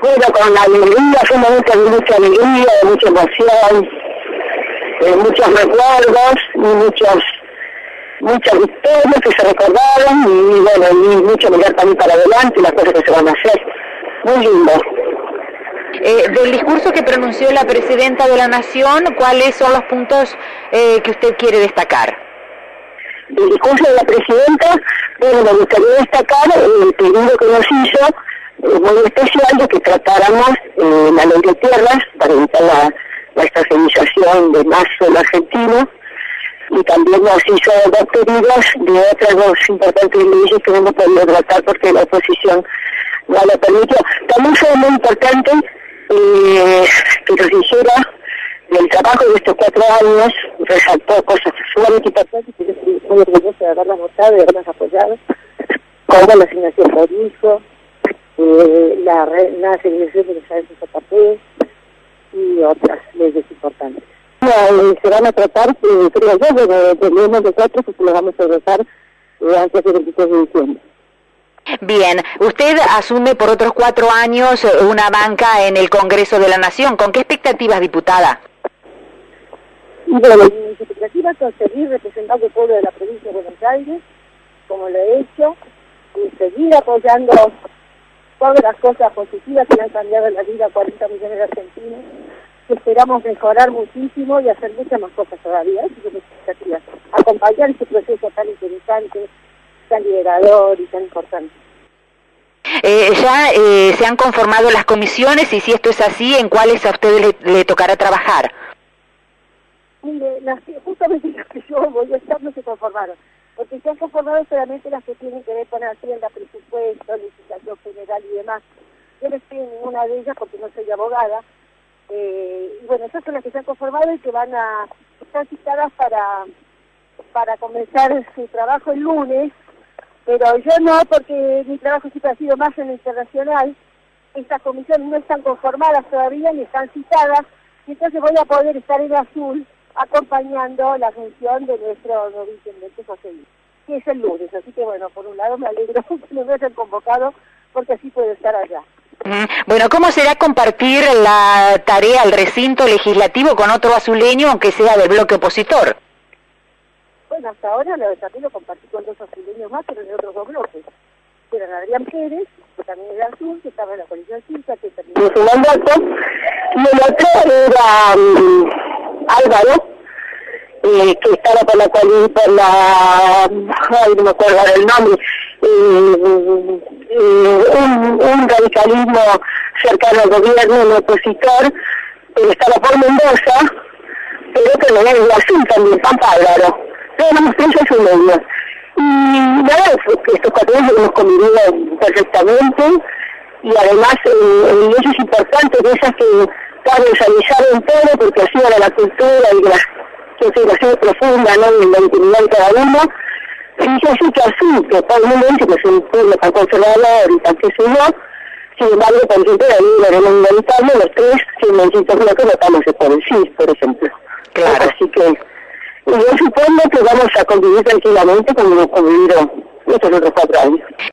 Bueno, con la alegría, fue un momento de mucha alegría, de mucha emoción, de muchos recuerdos y muchas victorias que se recordaron y bueno, y mucho mirar también para adelante, las cosas que se van a hacer. Muy lindo. Del discurso que pronunció la Presidenta de la Nación, ¿cuáles son los puntos que usted quiere destacar? Del discurso de la Presidenta, bueno, me gustaría destacar el pedido que nos hizo, muy especial, de que tratáramos la ley de tierras para evitar la extranjerización de más suelo argentino, y también nos hizo dos pedidos de otras dos importantes leyes que no hemos podido tratar porque la oposición no lo permitió. También fue muy importante que nos dijera del trabajo de estos 4 años, resaltó cosas sumamente importantes que yo estoy muy orgullosa de haberlas votado y de haberlas apoyado, como la asignación por hijo, la segregación de los agentes APP y otras leyes importantes. Se van a tratar, creo yo, de menos de 4 porque lo vamos a votar antes del 23 de diciembre. Bien, usted asume por otros 4 años una banca en el Congreso de la Nación. ¿Con qué expectativas, diputada? Y bueno, mis expectativas son seguir representando el pueblo de la provincia de Buenos Aires, como lo he hecho, y seguir apoyando todas las cosas positivas que han cambiado la vida a 40 millones de argentinos, que esperamos mejorar muchísimo y hacer muchas más cosas todavía. Esas son mis expectativas. Acompañar este proceso tan interesante, tan liberador y tan importante. Ya se han conformado las comisiones y si esto es así, ¿en cuáles a ustedes le tocará trabajar? Mire, justamente las que yo voy a estar no se conformaron, porque se han conformado solamente las que tienen que ver con Hacienda, presupuesto, legislación general y demás. Yo no estoy en ninguna de ellas porque no soy abogada. Y bueno, esas son las que se han conformado y que están citadas para comenzar su trabajo el lunes. Pero yo no, porque mi trabajo siempre ha sido más en lo internacional. Estas comisiones no están conformadas todavía ni están citadas, y entonces voy a poder estar en azul acompañando la función de nuestro nuevo intendente José Luis, que es el lunes. Así que bueno, por un lado me alegro que me hayan convocado, porque así puedo estar allá. Bueno, ¿cómo será compartir la tarea, el recinto legislativo con otro azuleño, aunque sea del bloque opositor? Bueno, hasta ahora también lo compartí con 2 azuleños más, pero en otros 2 bloques. Eran Adrián Pérez, que también era azul, que estaba en la coalición cívica, que terminó su mandato, y el otro era Álvaro, que estaba por no me acuerdo ahora el nombre, un radicalismo cercano al gobierno, un opositor, estaba por Mendoza, pero que no era el azul también, Pampa Álvaro. Éramos 3 azuleños. Y nada, estos 4 años hemos convivido perfectamente, y además en leyes importantes, de esas que transversalizaron todo, porque hacían la cultura y la consideración profunda, ¿no?, de la intimidad de cada uno. Fíjense que así, que todo el mundo dice que es un pueblo tan conservador y tan qué sé yo, sin embargo, por ejemplo, la ley de lo inevitable, los 3, sin necesitar lo que votamos por el CIS, por ejemplo. Claro. Así que yo supongo que vamos a convivir tranquilamente como hemos convivido estos otros 4 años.